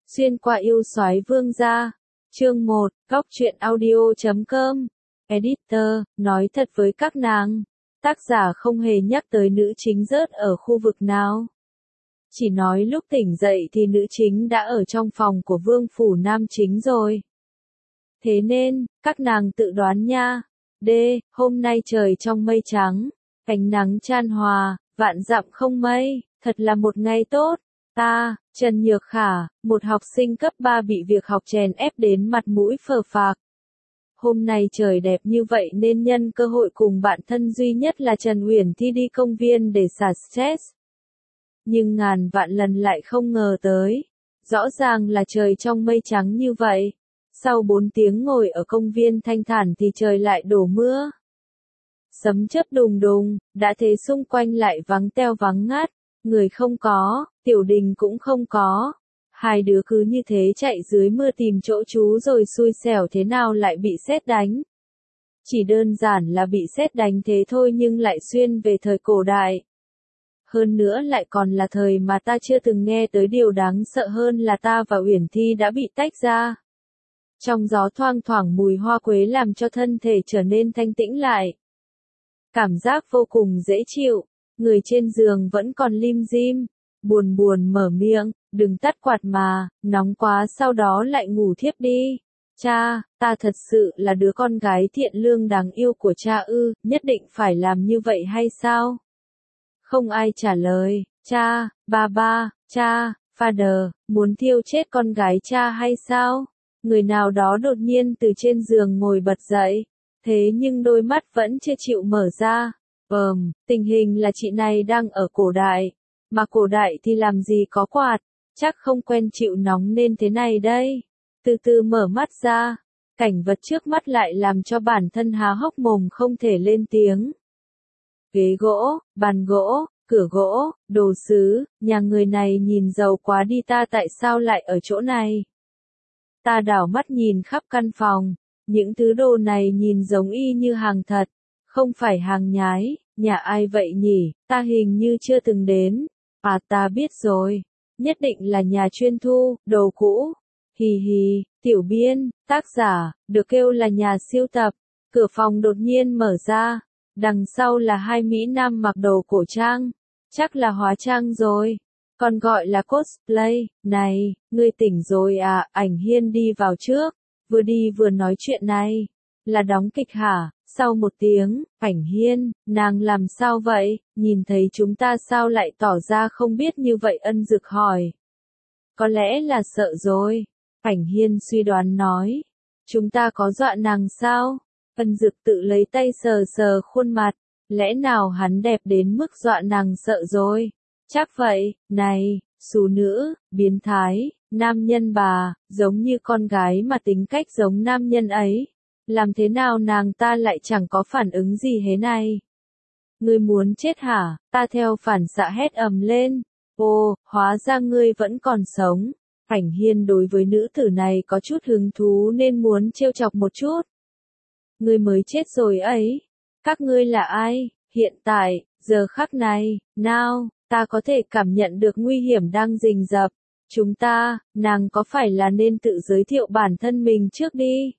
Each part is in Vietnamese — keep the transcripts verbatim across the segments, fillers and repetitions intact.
Xuyên qua yêu soái vương gia. Chương một, góc truyện audio chấm com. Editor, nói thật với các nàng. Tác giả không hề nhắc tới nữ chính rớt ở khu vực nào. Chỉ nói lúc tỉnh dậy thì nữ chính đã ở trong phòng của vương phủ nam chính rồi. Thế nên, các nàng tự đoán nha. D. Hôm nay trời trong mây trắng, ánh nắng chan hòa, vạn dặm không mây, thật là một ngày tốt. Ta, Trần Nhược Khả, một học sinh cấp ba bị việc học chèn ép đến mặt mũi phờ phạc. Hôm nay trời đẹp như vậy nên nhân cơ hội cùng bạn thân duy nhất là Trần Uyển Thi đi công viên để xả stress. Nhưng ngàn vạn lần lại không ngờ tới. Rõ ràng là trời trong mây trắng như vậy. Sau bốn tiếng ngồi ở công viên thanh thản thì trời lại đổ mưa. Sấm chớp đùng đùng, đã thế xung quanh lại vắng teo vắng ngắt. Người không có, Tiểu Đình cũng không có. Hai đứa cứ như thế chạy dưới mưa tìm chỗ trú rồi xui xẻo thế nào lại bị sét đánh. Chỉ đơn giản là bị sét đánh thế thôi nhưng lại xuyên về thời cổ đại. Hơn nữa lại còn là thời mà ta chưa từng nghe tới điều đáng sợ hơn là ta và Uyển Thi đã bị tách ra. Trong gió thoang thoảng mùi hoa quế làm cho thân thể trở nên thanh tĩnh lại. Cảm giác vô cùng dễ chịu. Người trên giường vẫn còn lim dim, buồn buồn mở miệng, đừng tắt quạt mà, nóng quá sau đó lại ngủ thiếp đi. Cha, ta thật sự là đứa con gái thiện lương đáng yêu của cha ư, nhất định phải làm như vậy hay sao? Không ai trả lời, cha, ba ba, cha, father, muốn thiêu chết con gái cha hay sao? Người nào đó đột nhiên từ trên giường ngồi bật dậy, thế nhưng đôi mắt vẫn chưa chịu mở ra. Ờm, tình hình là chị này đang ở cổ đại, mà cổ đại thì làm gì có quạt, chắc không quen chịu nóng nên thế này đây. Từ từ mở mắt ra, cảnh vật trước mắt lại làm cho bản thân há hốc mồm không thể lên tiếng. Ghế gỗ, bàn gỗ, cửa gỗ, đồ sứ, nhà người này nhìn giàu quá đi ta tại sao lại ở chỗ này. Ta đảo mắt nhìn khắp căn phòng, những thứ đồ này nhìn giống y như hàng thật. Không phải hàng nhái, nhà ai vậy nhỉ, ta hình như chưa từng đến. À ta biết rồi, nhất định là nhà chuyên thu, đồ cũ. Hì hì, Tiểu Biên, tác giả, được kêu là nhà siêu tập. Cửa phòng đột nhiên mở ra, đằng sau là hai mỹ nam mặc đồ cổ trang. Chắc là hóa trang rồi, còn gọi là cosplay. Này, ngươi tỉnh rồi à, Ảnh Hiên đi vào trước, vừa đi vừa nói chuyện này. Là đóng kịch hả? Sau một tiếng, Ảnh Hiên, nàng làm sao vậy, nhìn thấy chúng ta sao lại tỏ ra không biết như vậy Ân Dực hỏi. Có lẽ là sợ rồi, Ảnh Hiên suy đoán nói. Chúng ta có dọa nàng sao? Ân Dực tự lấy tay sờ sờ khuôn mặt, lẽ nào hắn đẹp đến mức dọa nàng sợ rồi? Chắc vậy, này, xú nữ, biến thái, nam nhân bà, giống như con gái mà tính cách giống nam nhân ấy. Làm thế nào nàng ta lại chẳng có phản ứng gì thế này? Ngươi muốn chết hả? Ta theo phản xạ hét ầm lên. Ô, hóa ra ngươi vẫn còn sống. Ảnh Hiên đối với nữ tử này có chút hứng thú nên muốn trêu chọc một chút. Ngươi mới chết rồi ấy. Các ngươi là ai? Hiện tại, giờ khắc này, nào, ta có thể cảm nhận được nguy hiểm đang rình rập. Chúng ta, nàng có phải là nên tự giới thiệu bản thân mình trước đi?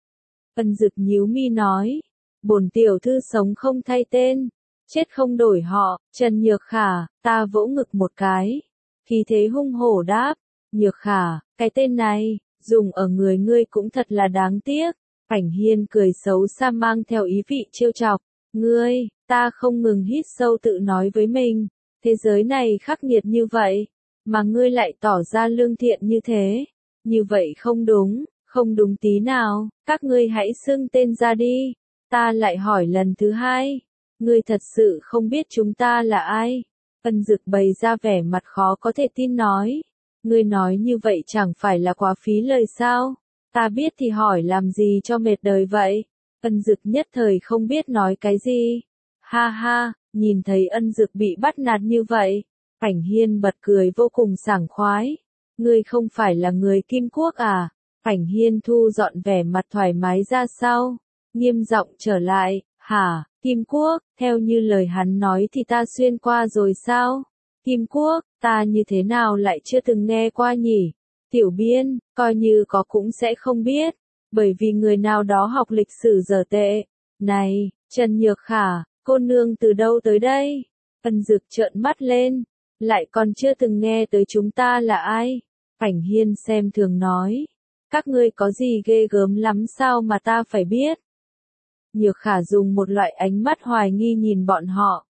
Ân Dực nhíu mi nói, bổn tiểu thư sống không thay tên, chết không đổi họ. Trần Nhược Khả, ta vỗ ngực một cái, khí thế hung hổ đáp, Nhược Khả, cái tên này, dùng ở người ngươi cũng thật là đáng tiếc. Ảnh Hiên cười xấu xa mang theo ý vị trêu chọc, ngươi, ta không ngừng hít sâu tự nói với mình, thế giới này khắc nghiệt như vậy, mà ngươi lại tỏ ra lương thiện như thế, như vậy không đúng. Không đúng tí nào, các ngươi hãy xưng tên ra đi. Ta lại hỏi lần thứ hai. Ngươi thật sự không biết chúng ta là ai? Ân Dực bày ra vẻ mặt khó có thể tin nói. Ngươi nói như vậy chẳng phải là quá phí lời sao? Ta biết thì hỏi làm gì cho mệt đời vậy? Ân Dực nhất thời không biết nói cái gì. Ha ha, nhìn thấy Ân Dực bị bắt nạt như vậy. Ảnh Hiên bật cười vô cùng sảng khoái. Ngươi không phải là người Kim Quốc à? Ảnh Hiên thu dọn vẻ mặt thoải mái ra sau, nghiêm giọng trở lại, hả, Kim Quốc, theo như lời hắn nói thì ta xuyên qua rồi sao? Kim Quốc, ta như thế nào lại chưa từng nghe qua nhỉ? Tiểu Biên, coi như có cũng sẽ không biết, bởi vì người nào đó học lịch sử dở tệ. Này, Trần Nhược Khả, cô nương từ đâu tới đây? Ân Dực trợn mắt lên, lại còn chưa từng nghe tới chúng ta là ai? Cảnh Hiên xem thường nói, các ngươi có gì ghê gớm lắm sao mà ta phải biết? Nhược Khả dùng một loại ánh mắt hoài nghi nhìn bọn họ.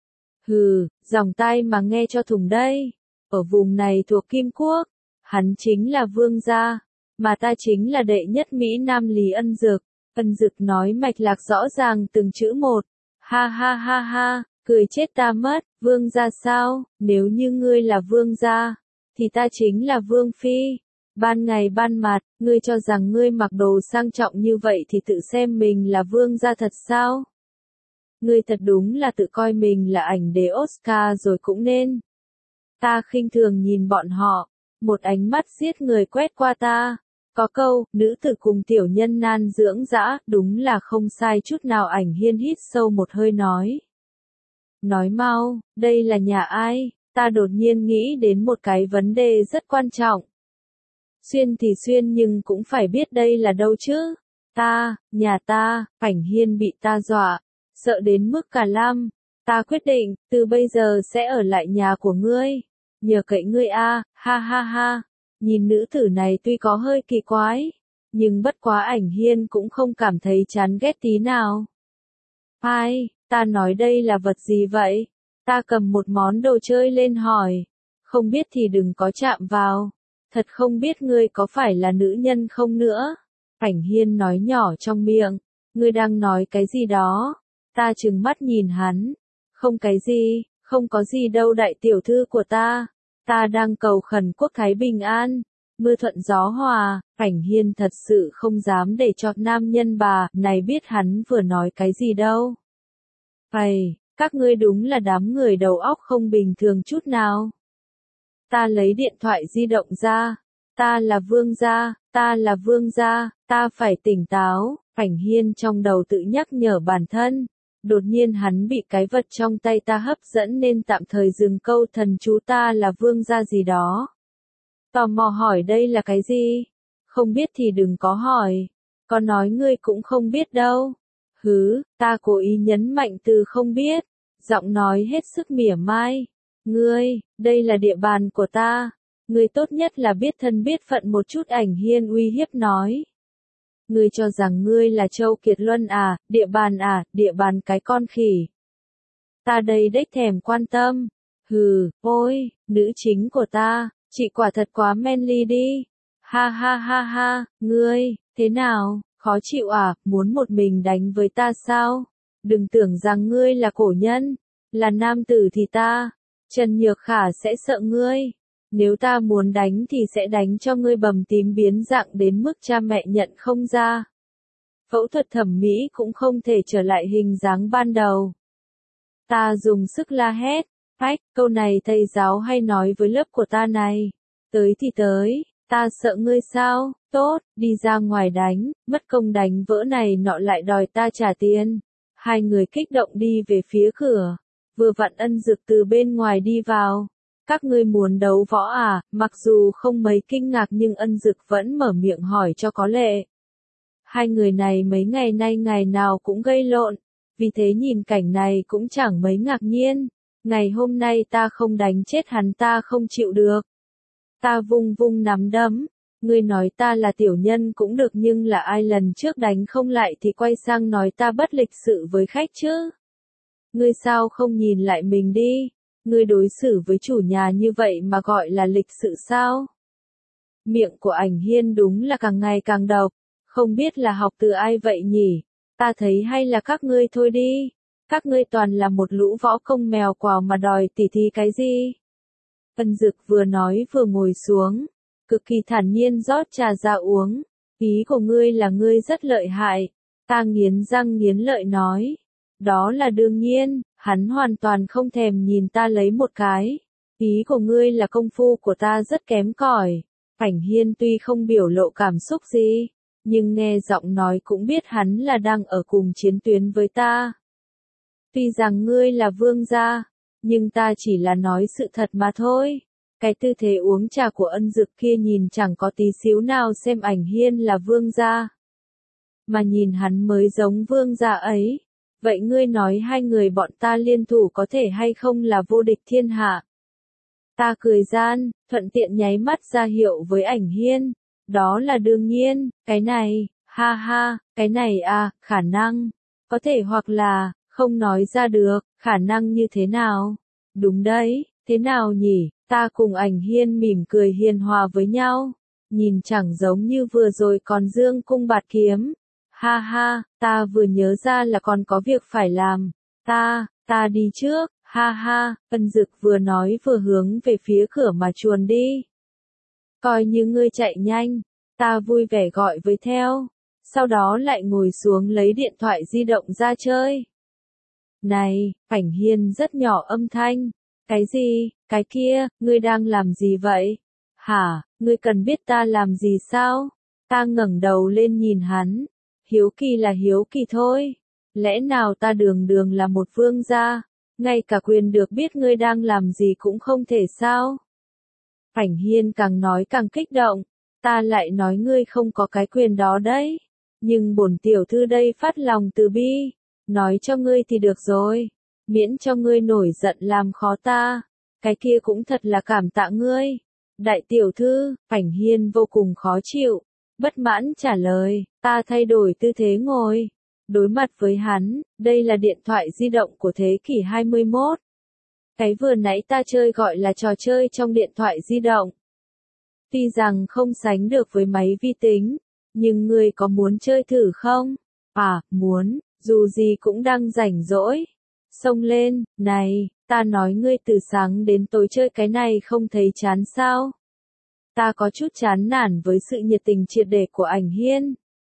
Hừ, dòng tai mà nghe cho thùng đây. Ở vùng này thuộc Kim Quốc, hắn chính là vương gia, mà ta chính là đệ nhất Mỹ Nam Lý Ân Dực. Ân Dực nói mạch lạc rõ ràng từng chữ một. Ha ha ha ha, cười chết ta mất, vương gia sao? Nếu như ngươi là vương gia, thì ta chính là vương phi. Ban ngày ban mặt, ngươi cho rằng ngươi mặc đồ sang trọng như vậy thì tự xem mình là vương gia thật sao? Ngươi thật đúng là tự coi mình là ảnh đế Oscar rồi cũng nên. Ta khinh thường nhìn bọn họ, một ánh mắt giết người quét qua ta. Có câu, nữ tử cùng tiểu nhân nan dưỡng dã, đúng là không sai chút nào. Ảnh Hiên hít sâu một hơi nói. Nói mau, đây là nhà ai? Ta đột nhiên nghĩ đến một cái vấn đề rất quan trọng. Xuyên thì xuyên nhưng cũng phải biết đây là đâu chứ. Ta, nhà ta, Ảnh Hiên bị ta dọa, sợ đến mức cả lăm. Ta quyết định, từ bây giờ sẽ ở lại nhà của ngươi. Nhờ cậy ngươi a, ha ha ha. Nhìn nữ tử này tuy có hơi kỳ quái, nhưng bất quá Ảnh Hiên cũng không cảm thấy chán ghét tí nào. Ai, ta nói đây là vật gì vậy? Ta cầm một món đồ chơi lên hỏi. Không biết thì đừng có chạm vào. Thật không biết ngươi có phải là nữ nhân không nữa. Ảnh Hiên nói nhỏ trong miệng. Ngươi đang nói cái gì đó? Ta trừng mắt nhìn hắn. Không cái gì, không có gì đâu đại tiểu thư của ta. Ta đang cầu khẩn quốc thái bình an, mưa thuận gió hòa. Ảnh Hiên thật sự không dám để cho nam nhân bà này biết hắn vừa nói cái gì đâu. Phầy, các ngươi đúng là đám người đầu óc không bình thường chút nào. Ta lấy điện thoại di động ra. Ta là vương gia, ta là vương gia, ta phải tỉnh táo. Ảnh Hiên trong đầu tự nhắc nhở bản thân. Đột nhiên hắn bị cái vật trong tay ta hấp dẫn nên tạm thời dừng câu thần chú ta là vương gia gì đó. Tò mò hỏi đây là cái gì? Không biết thì đừng có hỏi. Có nói ngươi cũng không biết đâu. Hứ, ta cố ý nhấn mạnh từ không biết. Giọng nói hết sức mỉa mai. Ngươi, đây là địa bàn của ta. Ngươi tốt nhất là biết thân biết phận một chút. Ảnh Hiên uy hiếp nói. Ngươi cho rằng ngươi là Châu Kiệt Luân à, địa bàn à, địa bàn cái con khỉ. Ta đây đếch thèm quan tâm. Hừ, ôi, nữ chính của ta, chị quả thật quá manly đi. Ha ha ha ha, ngươi, thế nào, khó chịu à, muốn một mình đánh với ta sao? Đừng tưởng rằng ngươi là cổ nhân, là nam tử thì ta, Trần Nhược Khả sẽ sợ ngươi. Nếu ta muốn đánh thì sẽ đánh cho ngươi bầm tím biến dạng đến mức cha mẹ nhận không ra. Phẫu thuật thẩm mỹ cũng không thể trở lại hình dáng ban đầu. Ta dùng sức la hét. Ách, câu này thầy giáo hay nói với lớp của ta này. Tới thì tới, ta sợ ngươi sao? Tốt, đi ra ngoài đánh, mất công đánh vỡ này nọ lại đòi ta trả tiền. Hai người kích động đi về phía cửa. Vừa vặn Ân Dực từ bên ngoài đi vào. Các ngươi muốn đấu võ à? Mặc dù không mấy kinh ngạc nhưng Ân Dực vẫn mở miệng hỏi cho có lệ. Hai người này mấy ngày nay ngày nào cũng gây lộn, vì thế nhìn cảnh này cũng chẳng mấy ngạc nhiên. Ngày hôm nay ta không đánh chết hắn ta không chịu được. Ta vung vung nắm đấm, ngươi nói ta là tiểu nhân cũng được nhưng là ai lần trước đánh không lại thì quay sang nói ta bất lịch sự với khách chứ. Ngươi sao không nhìn lại mình đi? Ngươi đối xử với chủ nhà như vậy mà gọi là lịch sự sao? Miệng của Ảnh Hiên đúng là càng ngày càng độc, không biết là học từ ai vậy nhỉ? Ta thấy hay là các ngươi thôi đi. Các ngươi toàn là một lũ võ công mèo quào mà đòi tỉ thí cái gì? Ân Dực vừa nói vừa ngồi xuống, cực kỳ thản nhiên rót trà ra uống. Ý của ngươi là ngươi rất lợi hại. Ta nghiến răng nghiến lợi nói. Đó là đương nhiên, hắn hoàn toàn không thèm nhìn ta lấy một cái. Ý của ngươi là công phu của ta rất kém cỏi. Ảnh Hiên tuy không biểu lộ cảm xúc gì, nhưng nghe giọng nói cũng biết hắn là đang ở cùng chiến tuyến với ta. Tuy rằng ngươi là vương gia, nhưng ta chỉ là nói sự thật mà thôi. Cái tư thế uống trà của Ân Dực kia nhìn chẳng có tí xíu nào xem Ảnh Hiên là vương gia. Mà nhìn hắn mới giống vương gia ấy. Vậy ngươi nói hai người bọn ta liên thủ có thể hay không là vô địch thiên hạ? Ta cười gian, thuận tiện nháy mắt ra hiệu với Ảnh Hiên. Đó là đương nhiên, cái này, ha ha, cái này à, khả năng. Có thể hoặc là, không nói ra được, khả năng như thế nào? Đúng đấy, thế nào nhỉ? Ta cùng Ảnh Hiên mỉm cười hiền hòa với nhau. Nhìn chẳng giống như vừa rồi còn dương cung bạt kiếm. Ha ha, ta vừa nhớ ra là còn có việc phải làm. Ta, ta đi trước, ha ha, Ân Dực vừa nói vừa hướng về phía cửa mà chuồn đi. Coi như ngươi chạy nhanh, ta vui vẻ gọi với theo. Sau đó lại ngồi xuống lấy điện thoại di động ra chơi. Này, Ảnh Hiên rất nhỏ âm thanh. Cái gì, cái kia, ngươi đang làm gì vậy? Hả, ngươi cần biết ta làm gì sao? Ta ngẩng đầu lên nhìn hắn. Hiếu kỳ là hiếu kỳ thôi. Lẽ nào ta đường đường là một vương gia, ngay cả quyền được biết ngươi đang làm gì cũng không thể sao? Ảnh Hiên càng nói càng kích động. Ta lại nói ngươi không có cái quyền đó đấy. Nhưng bổn tiểu thư đây phát lòng từ bi. Nói cho ngươi thì được rồi. Miễn cho ngươi nổi giận làm khó ta. Cái kia cũng thật là cảm tạ ngươi. Đại tiểu thư, Ảnh Hiên vô cùng khó chịu. Bất mãn trả lời, ta thay đổi tư thế ngồi. Đối mặt với hắn, đây là điện thoại di động của thế kỷ hai mươi mốt. Cái vừa nãy ta chơi gọi là trò chơi trong điện thoại di động. Tuy rằng không sánh được với máy vi tính, nhưng ngươi có muốn chơi thử không? À, muốn, dù gì cũng đang rảnh rỗi. Xông lên, này, ta nói ngươi từ sáng đến tối chơi cái này không thấy chán sao? Ta có chút chán nản với sự nhiệt tình triệt để của Ảnh Hiên.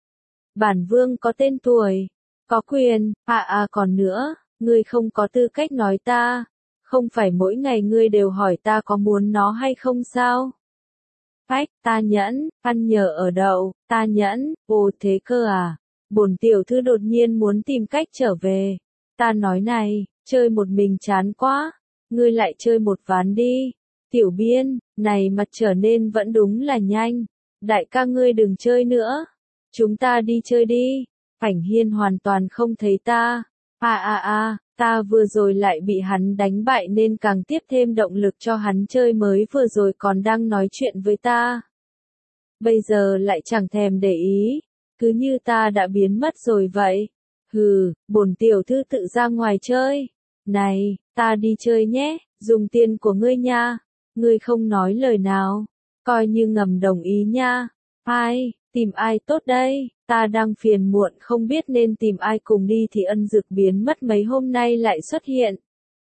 Bản vương có tên tuổi, có quyền, à à còn nữa, ngươi không có tư cách nói ta. Không phải mỗi ngày ngươi đều hỏi ta có muốn nó hay không sao? Ách, ta nhẫn, ăn nhờ ở đậu, ta nhẫn, ồ thế cơ à? Bổn tiểu thư đột nhiên muốn tìm cách trở về. Ta nói này, chơi một mình chán quá, ngươi lại chơi một ván đi. Tiểu Biên, này mặt trở nên vẫn đúng là nhanh. Đại ca ngươi đừng chơi nữa. Chúng ta đi chơi đi. Ảnh Hiên hoàn toàn không thấy ta. À à à, ta vừa rồi lại bị hắn đánh bại nên càng tiếp thêm động lực cho hắn chơi mới vừa rồi còn đang nói chuyện với ta. Bây giờ lại chẳng thèm để ý. Cứ như ta đã biến mất rồi vậy. Hừ, bổn tiểu thư tự ra ngoài chơi. Này, ta đi chơi nhé, dùng tiền của ngươi nha. Ngươi không nói lời nào, coi như ngầm đồng ý nha. Ai, tìm ai tốt đây, ta đang phiền muộn không biết nên tìm ai cùng đi thì Ân Dực biến mất mấy hôm nay lại xuất hiện.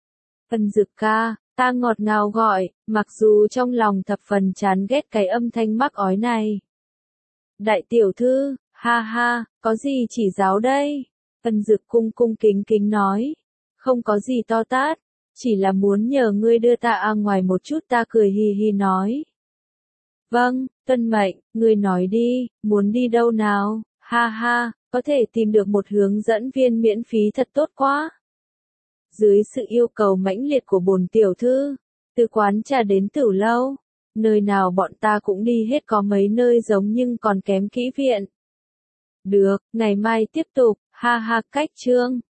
Ân Dực ca, ta ngọt ngào gọi, mặc dù trong lòng thập phần chán ghét cái âm thanh mắc ói này. Đại tiểu thư, ha ha, có gì chỉ giáo đây? Ân Dực cung cung kính kính nói, không có gì to tát. Chỉ là muốn nhờ ngươi đưa ta ra ngoài một chút. Ta cười hì hì nói. Vâng, tuân mệnh, ngươi nói đi, muốn đi đâu nào? Ha ha, có thể tìm được một hướng dẫn viên miễn phí thật tốt quá. Dưới sự yêu cầu mãnh liệt của bổn tiểu thư, từ quán trà đến tử lâu, nơi nào bọn ta cũng đi hết, có mấy nơi giống nhưng còn kém kỹ viện. Được, ngày mai tiếp tục, ha ha cách chương.